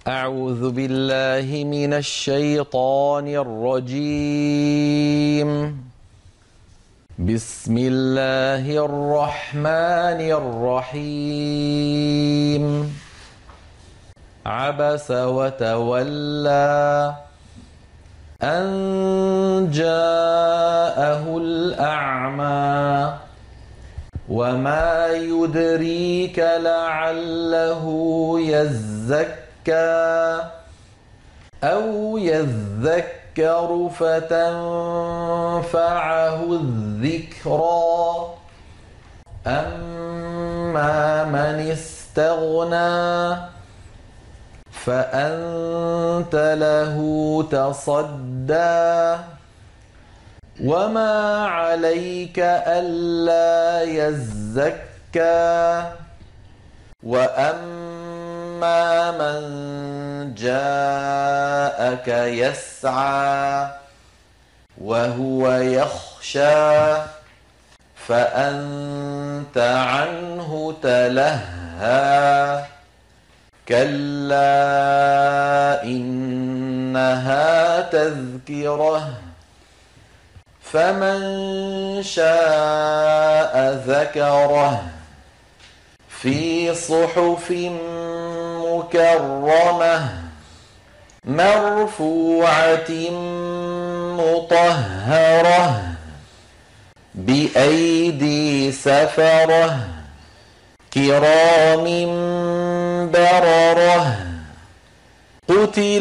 أعوذ بالله من الشيطان الرجيم. بسم الله الرحمن الرحيم. عبس وتولى أن جاءه الأعمى وما يدريك لعله يزكى أو يذكر فتنفعه الذكرى أما من استغنى فأنت له تصدى وما عليك ألا يزكى وأما من جاءك يسعى وهو يخشى فأنت عنه تلهى كلا إنها تذكرة فمن شاء ذكره في صحف مكرمة مرفوعة مطهرة بأيدي سفرة كرام بررة قتل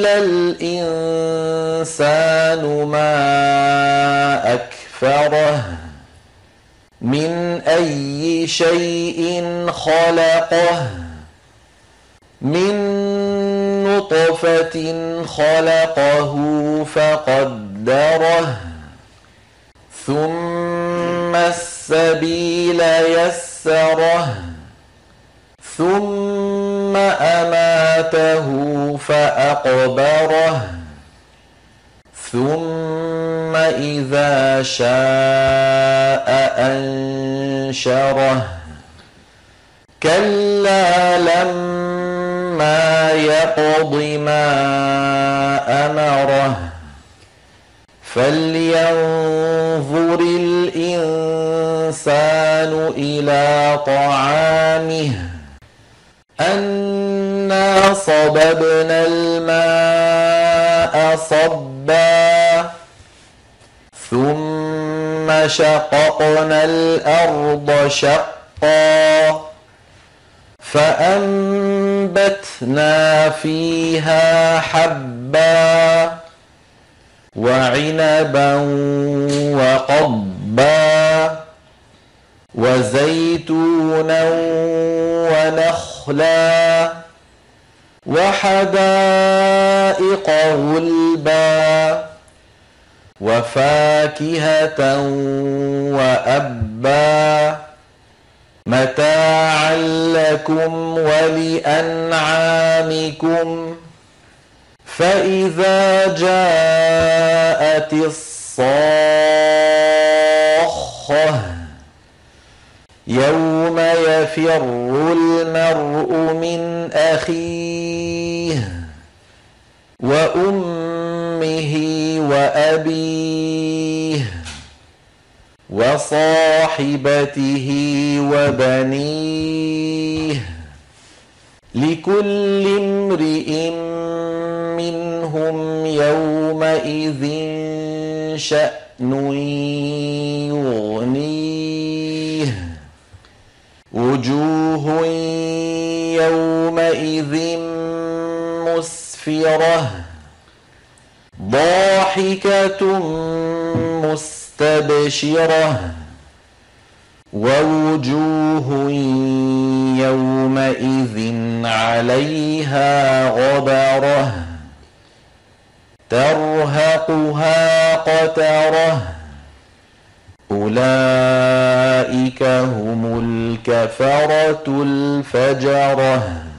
الإنسان ما أكفره من أي شيء خلقه من نطفة خلقه فقدره ثم السبيل يسره ثم أماته فأقبره ثم إذا شاء أنشره كلا لما يقض ما أمره فلينظر الإنسان إلى طعامه أنا صببنا الماء صبا ثم شققنا الأرض شقا فأنبتنا فيها حبا وعنبا وقضبا وزيتونا ونخلا وحدائق غلبا وفاكهة وأبا متاعا لكم ولأنعامكم فإذا جاءت الصاخة يوم يفر المرء من أخيه وأمه وأبيه وصاحبته وبنيه لكل امرئ منهم يومئذ شأن يغنيه وجوه يومئذ مسفرة ضاحكة مستبشرة ووجوه يومئذ عليها غبرة ترهقها قترة أولئك هم الكفرة الفجرة